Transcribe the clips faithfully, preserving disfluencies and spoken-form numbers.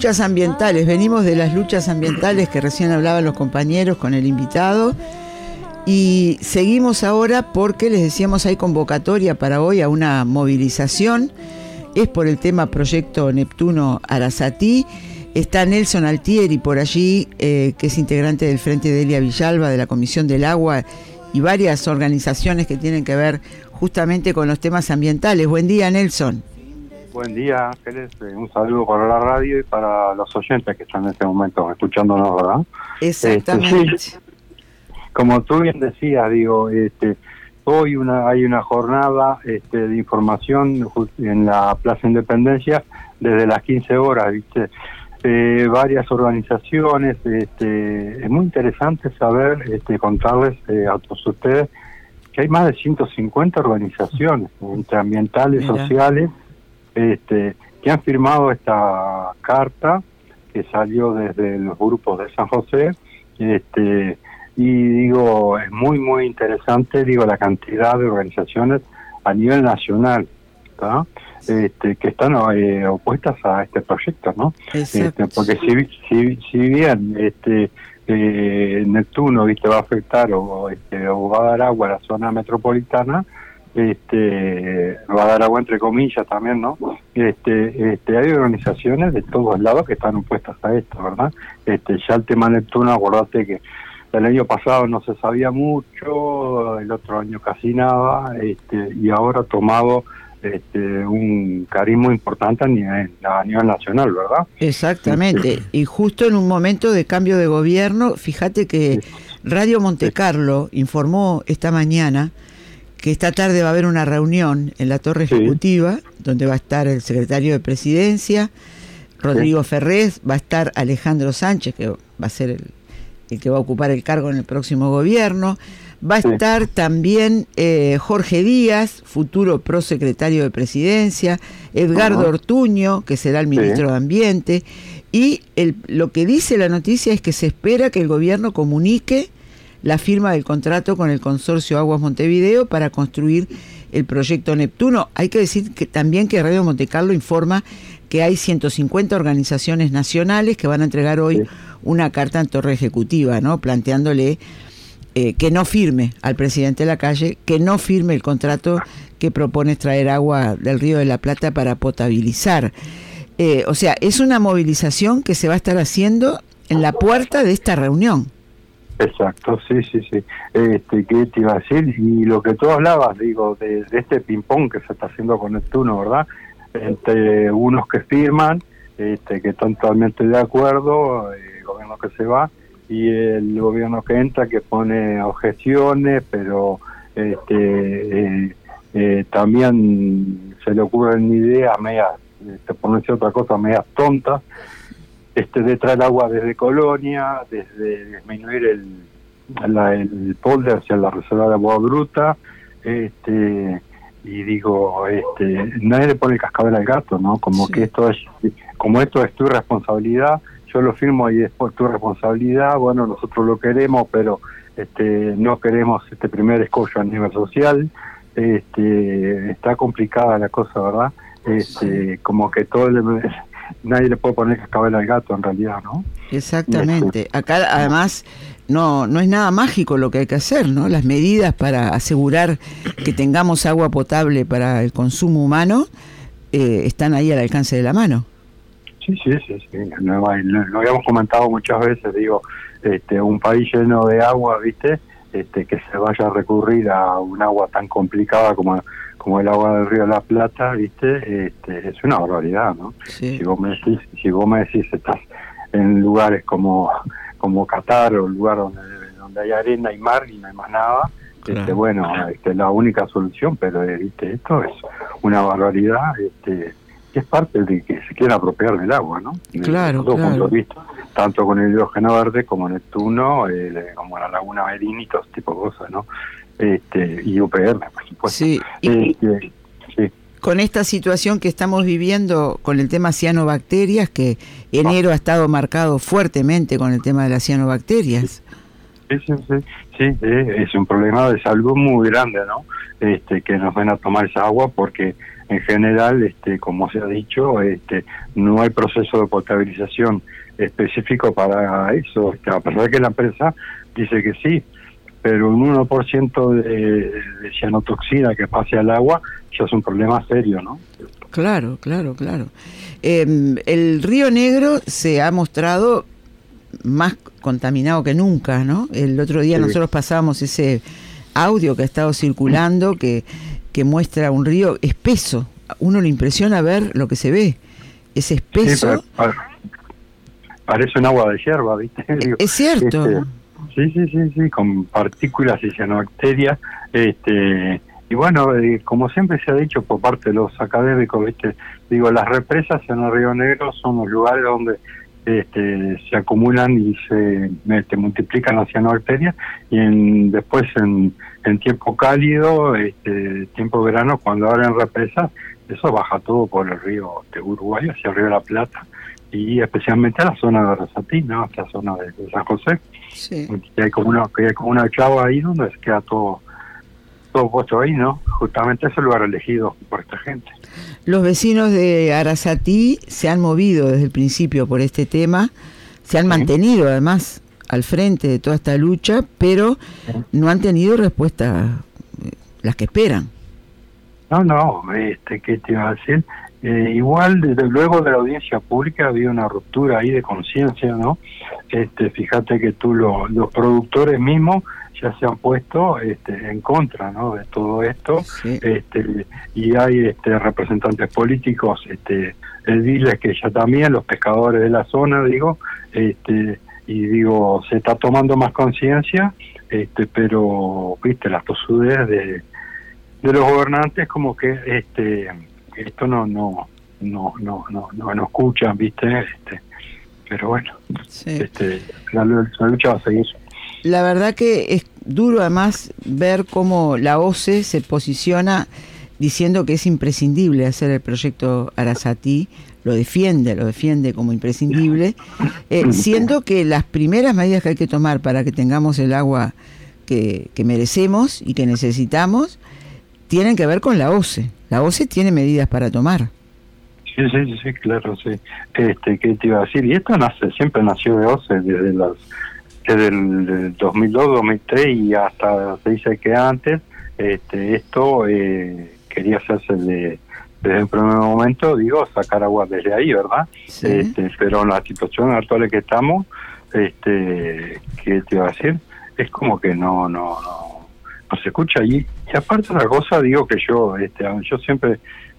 luchas ambientales. Venimos de las luchas ambientales que recién hablaban los compañeros con el invitado. Y seguimos ahora porque les decíamos hay convocatoria para hoy a una movilización. Es por el tema Proyecto Neptuno Arasatí. Está Nelson Altieri por allí, eh, que es integrante del Frente Delia Villalba, de la Comisión del Agua, y varias organizaciones que tienen que ver justamente con los temas ambientales. Buen día, Nelson. Buen día, Ángeles. Un saludo para la radio y para los oyentes que están en este momento escuchándonos, ¿verdad? Exactamente. Este, sí, como tú bien decías, digo, este, hoy una, hay una jornada este, de información en la Plaza Independencia desde las quince horas, ¿viste? Eh, varias organizaciones, este, es muy interesante saber, este, contarles eh, a todos ustedes que hay más de ciento cincuenta organizaciones entre ambientales, Mira. sociales, este, que han firmado esta carta que salió desde los grupos de San José, este, y digo, es muy muy interesante, digo, la cantidad de organizaciones a nivel nacional, ¿tá? Este, que están eh, opuestas a este proyecto, ¿no? Este, porque si, si si bien este eh, Neptuno, viste, va a afectar o, este, o va a dar agua a la zona metropolitana, este va a dar agua entre comillas también, ¿no? Este, este hay organizaciones de todos lados que están opuestas a esto, ¿verdad? Este, ya el tema Neptuno, acordate que el año pasado no se sabía mucho, el otro año casi nada, este, y ahora ha tomado este, un carisma importante a nivel, a nivel nacional, ¿verdad? Exactamente, este, y justo en un momento de cambio de gobierno, fíjate que sí. Radio Montecarlo sí. informó esta mañana que esta tarde va a haber una reunión en la Torre Ejecutiva, sí. donde va a estar el secretario de Presidencia, Rodrigo sí. Ferrés, va a estar Alejandro Sánchez, que va a ser el, el que va a ocupar el cargo en el próximo gobierno, va a sí. estar también eh, Jorge Díaz, futuro prosecretario de Presidencia, Edgardo uh-huh. Ortuño, que será el ministro sí. de Ambiente, y el, lo que dice la noticia es que se espera que el gobierno comunique la firma del contrato con el consorcio Aguas Montevideo para construir el proyecto Neptuno. Hay que decir que también que Radio Montecarlo informa que hay ciento cincuenta organizaciones nacionales que van a entregar hoy sí. una carta en Torre Ejecutiva, ¿no? Planteándole eh, que no firme al presidente Lacalle, que no firme el contrato que propone extraer agua del Río de la Plata para potabilizar. Eh, o sea, es una movilización que se va a estar haciendo en la puerta de esta reunión. Exacto, sí, sí, sí. Este, ¿qué te iba a decir? Y lo que tú hablabas, digo, de, de este ping-pong que se está haciendo con Neptuno, ¿verdad? Entre unos que firman, este, que están totalmente de acuerdo, el gobierno que se va, y el gobierno que entra, que pone objeciones, pero este eh, eh, también se le ocurren ideas medias, este, por no decir otra cosa, medias tontas, este de traer agua desde Colonia, desde disminuir el la, el polder hacia la reserva de agua bruta, este y digo, este nadie le pone el cascabel al gato, ¿no? Como sí. que esto es, como esto es tu responsabilidad, yo lo firmo y es por tu responsabilidad, bueno, nosotros lo queremos, pero este no queremos este primer escollo a nivel social, este está complicada la cosa, ¿verdad? Este sí. como que todo el nadie le puede poner cascabel al gato en realidad, ¿no? Exactamente. Acá además no no es nada mágico lo que hay que hacer, ¿no? Las medidas para asegurar que tengamos agua potable para el consumo humano eh, están ahí al alcance de la mano. Sí, sí, sí, sí. Lo, lo, lo habíamos comentado muchas veces, digo, este un país lleno de agua, ¿viste? Este que se vaya a recurrir a un agua tan complicada como como el agua del Río de la Plata, ¿viste? Este, es una barbaridad, ¿no? Sí. Si vos me decís, si vos me decís estás en lugares como como Qatar o lugar donde donde hay arena y mar y no hay más nada, claro. este bueno, este es la única solución, pero ¿viste? Esto es una barbaridad, este que es parte de que se quiera apropiar del agua, ¿no? Claro, de todo claro. punto de vista, tanto con el hidrógeno verde como Neptuno, eh, como la Laguna Merini y todo ese tipo de cosas, ¿no? Este, y U P R, por supuesto. Sí, y este, sí. Con esta situación que estamos viviendo con el tema cianobacterias, que enero ha estado marcado fuertemente con el tema de las cianobacterias. Sí, sí, sí, sí eh, es un problema de salud muy grande, ¿no? Este, que nos ven a tomar esa agua porque en general, este, como se ha dicho, este, no hay proceso de potabilización específico para eso, este, a pesar de que la empresa dice que sí, pero un uno por ciento de, de cianotoxina que pase al agua ya es un problema serio, ¿no? Claro, claro, claro. Eh, el Río Negro se ha mostrado más contaminado que nunca, ¿no? El otro día sí. Nosotros pasábamos ese audio que ha estado circulando que, que muestra un río espeso. Uno le impresiona ver lo que se ve. Es espeso. Sí, pero, parece un agua de hierba, ¿viste? Es cierto. Este, sí, sí, sí, sí, con partículas y cianobacterias. Este, y bueno, eh, como siempre se ha dicho por parte de los académicos, ¿viste? Digo, las represas en el Río Negro son los lugares donde Este, se acumulan y se este, multiplican las cianobacterias, y en, después en, en tiempo cálido, este, tiempo verano, cuando abren represas, eso baja todo por el río de Uruguay hacia el río de la Plata, y especialmente a la zona de Arasatí, ¿no? Hacia la zona de, de San José. Sí. Que hay como una, que hay como una chava ahí donde se queda todo todo puesto ahí, ¿no? Justamente ese lugar elegido por esta gente. Los vecinos de Arasatí se han movido desde el principio por este tema, se han sí. mantenido además al frente de toda esta lucha, pero sí. no han tenido respuestas las que esperan. No, no, este, ¿qué te iba a decir? Eh, igual, desde luego de la audiencia pública había una ruptura ahí de conciencia, ¿no? Este, fíjate que tú, lo, los productores mismos ya se han puesto este, en contra, ¿no? De todo esto, sí. este, y hay este, representantes políticos, este, ediles que ya también, los pescadores de la zona, digo, este, y digo, se está tomando más conciencia, este, pero, viste, las tosudez de, de los gobernantes como que este esto no no no no no no, no escuchan, viste, este, pero bueno, sí. este, la, la lucha va a seguir. La verdad que es duro además ver cómo la O C E se posiciona diciendo que es imprescindible hacer el proyecto Arasatí, lo defiende, lo defiende como imprescindible, eh, siendo que las primeras medidas que hay que tomar para que tengamos el agua que, que merecemos y que necesitamos, tienen que ver con la O C E. La O C E tiene medidas para tomar. Sí, sí, sí, claro, sí. Este, ¿qué te iba a decir? Y esto nace, siempre nació de O C E, desde las desde el dos mil dos, dos mil tres y hasta se dice que antes, este, esto eh, quería hacerse de, desde el primer momento, digo, sacar agua desde ahí, ¿verdad? Sí. Este, pero en la situación actual en que estamos, este, ¿qué te iba a decir? Es como que no, no, no, no se escucha. Y, y aparte de la cosa, digo que yo, este, yo siempre,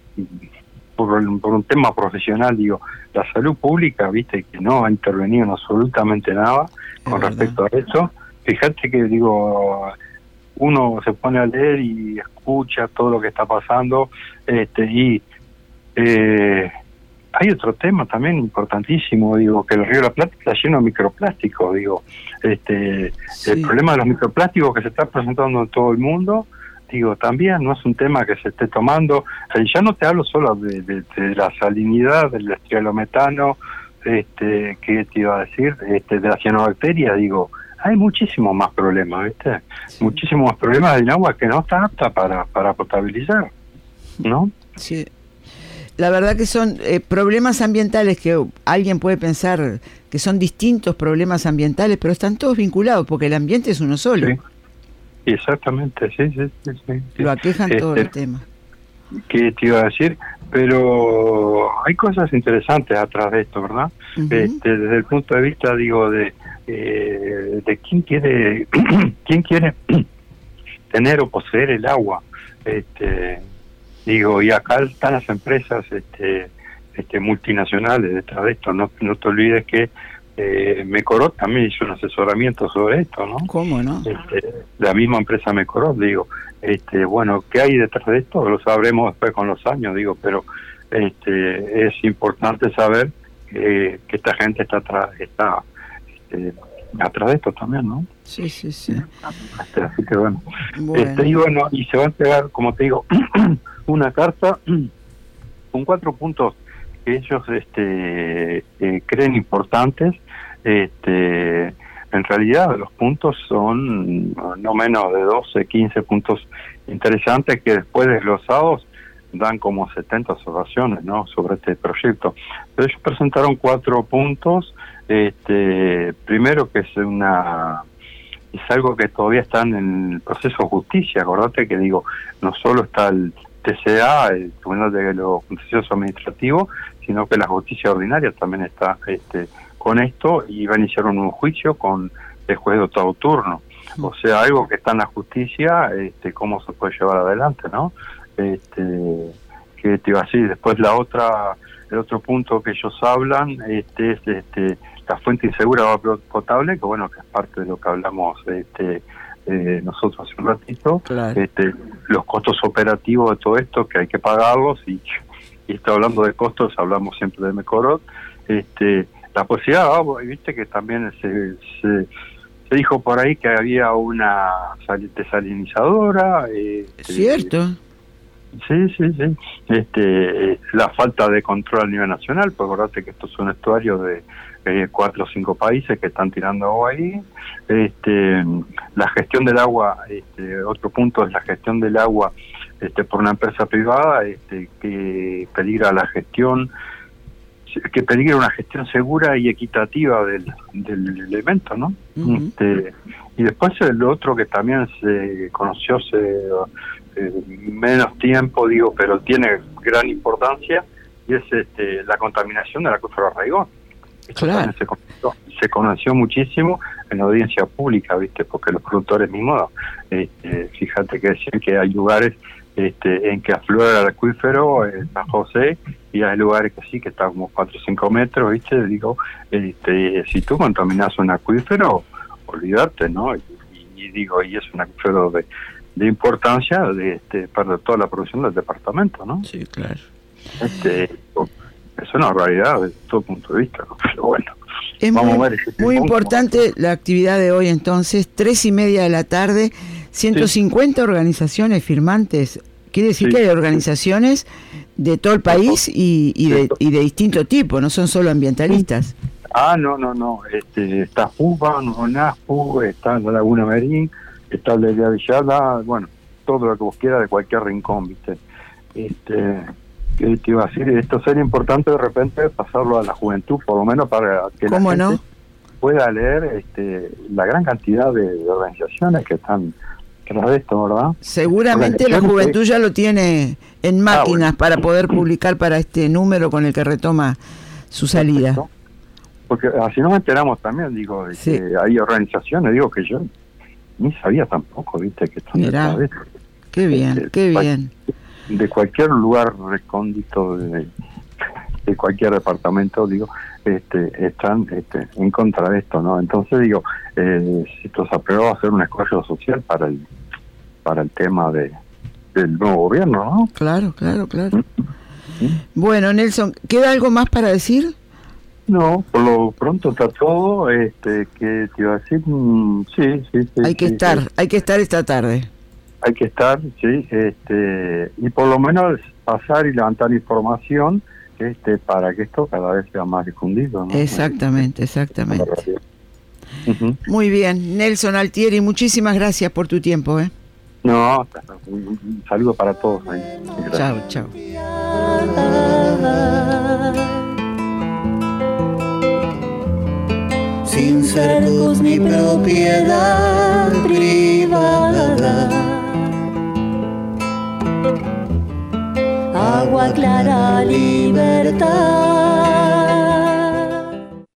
por, por un tema profesional, digo, la salud pública, viste, que no ha intervenido en absolutamente nada con es respecto verdad. a eso. Fíjate que, digo, uno se pone a leer y escucha todo lo que está pasando, este, y eh, hay otro tema también importantísimo, digo, que el Río de la Plata está lleno de microplásticos, digo, este, sí. el problema de los microplásticos que se está presentando en todo el mundo, digo, también no es un tema que se esté tomando. Eh, ya no te hablo solo de, de, de la salinidad, del estialometano, este, que te iba a decir, este, de la cianobacteria, digo, hay muchísimos más problemas, ¿viste? Sí. Muchísimos más problemas del agua que no está apta para, para potabilizar, ¿no? Sí. La verdad que son eh, problemas ambientales que alguien puede pensar que son distintos problemas ambientales, pero están todos vinculados, porque el ambiente es uno solo. Sí. Exactamente, sí, sí, sí, sí. Lo aquejan este, todo el tema. ¿Qué te iba a decir? Pero hay cosas interesantes atrás de esto, ¿verdad? Uh-huh. Este, desde el punto de vista, digo, de eh, de quién quiere quién quiere tener o poseer el agua. Este, digo, y acá están las empresas este, este multinacionales detrás de esto. No, no te olvides que Eh, Mecorot también hizo un asesoramiento sobre esto, ¿no? ¿Cómo no? Este, la misma empresa Mecorot, digo, este, bueno, ¿qué hay detrás de esto? Lo sabremos después con los años, digo, pero este, es importante saber eh, que esta gente está atrás, está este, atrás de esto también, ¿no? Sí, sí, sí. Este, así que bueno, bueno. Este, y bueno, y se va a entregar, como te digo, una carta con cuatro puntos que ellos este eh, creen importantes. Este en realidad los puntos son no menos de doce, quince puntos interesantes que después desglosados dan como setenta observaciones, ¿no?, sobre este proyecto. Pero ellos presentaron cuatro puntos. Este, primero, que es una es algo que todavía está en el proceso de justicia. Acordate que digo, no solo está el T C A, el Tribunal de los Contenciosos Administrativos, sino que la justicia ordinaria también está este, con esto, y va a iniciar un juicio con el juez de octavo turno. O sea, algo que está en la justicia, este, cómo se puede llevar adelante, ¿no? Este, que te iba a decir, después la otra, el otro punto que ellos hablan, este, es este, la fuente insegura de agua potable, que bueno, que es parte de lo que hablamos este, eh, nosotros hace un ratito. Claro. Este, los costos operativos de todo esto, que hay que pagarlos, y, y está hablando de costos, hablamos siempre de Mecorot. Este, la posibilidad, viste que también se, se Se dijo por ahí que había una desalinizadora. Eh, ¿Cierto? Eh, sí, sí, sí. Este, eh, la falta de control a nivel nacional, pues acordate que esto es un estuario de eh, cuatro o cinco países que están tirando agua ahí. Este, la gestión del agua, este, otro punto es la gestión del agua este, por una empresa privada, este, que peligra la gestión, que peligra una gestión segura y equitativa del, del elemento, ¿no? Uh-huh. Este, y después el otro que también se conoció hace eh, menos tiempo, digo, pero tiene gran importancia, y es este, la contaminación del acuífero Raigón. Esto claro. también se conoció, se conoció muchísimo en la audiencia pública, ¿viste? Porque los productores mismos, este, fíjate que decían que hay lugares este, en que aflora el acuífero, en San José, y hay lugares que sí, que está como cuatro o cinco metros, ¿viste? Digo, este, si tú contaminas un acuífero, olvídate, ¿no? Y, y, y digo, y es un acuífero de, de importancia de este, para toda la producción del departamento, ¿no? Sí, claro. Este, es una realidad desde todo punto de vista, ¿no? Pero bueno. Es vamos muy, a ver ese muy punto. importante la actividad de hoy, entonces, tres y media de la tarde, ciento cincuenta sí. organizaciones firmantes. Quiere decir sí. que hay organizaciones de todo el país y, y, de, y de distinto tipo, no son solo ambientalistas. Ah, no, no, no. Este, está FUBA, NASPU, está la Laguna Merín, está la Lea Villada, bueno, todo lo que vos quieras de cualquier rincón, ¿viste? Este, ¿qué te iba a decir? Esto sería importante de repente pasarlo a la juventud, por lo menos para que la gente no? pueda leer este, la gran cantidad de, de organizaciones que están tras de esto, ¿verdad? Seguramente la juventud ya lo tiene en máquinas ah, bueno. para poder publicar para este número con el que retoma su salida. Perfecto. Porque así nos enteramos también, digo, de sí. que hay organizaciones, digo, que yo ni sabía tampoco, ¿viste? Que están Mirá, de qué bien, este, qué bien. De cualquier lugar recóndito de, de cualquier departamento, digo, este, están este, en contra de esto, ¿no? Entonces digo, eh, si esto se aprobó a hacer un escollo social para el para el tema de del nuevo gobierno, ¿no? Claro, claro, claro. ¿Mm? Bueno, Nelson, ¿queda algo más para decir? No, por lo pronto está todo. Este, que te iba a decir, mm, sí, sí, sí. Hay que sí, estar, sí. hay que estar esta tarde. Hay que estar, sí, este, y por lo menos pasar y levantar información, este, para que esto cada vez sea más difundido, ¿no? Exactamente, exactamente. Uh-huh. Muy bien, Nelson Altieri, muchísimas gracias por tu tiempo, ¿eh? No, un saludo para todos ahí. Chao, chao. Sin cercos ni propiedad privada, agua clara, libertad.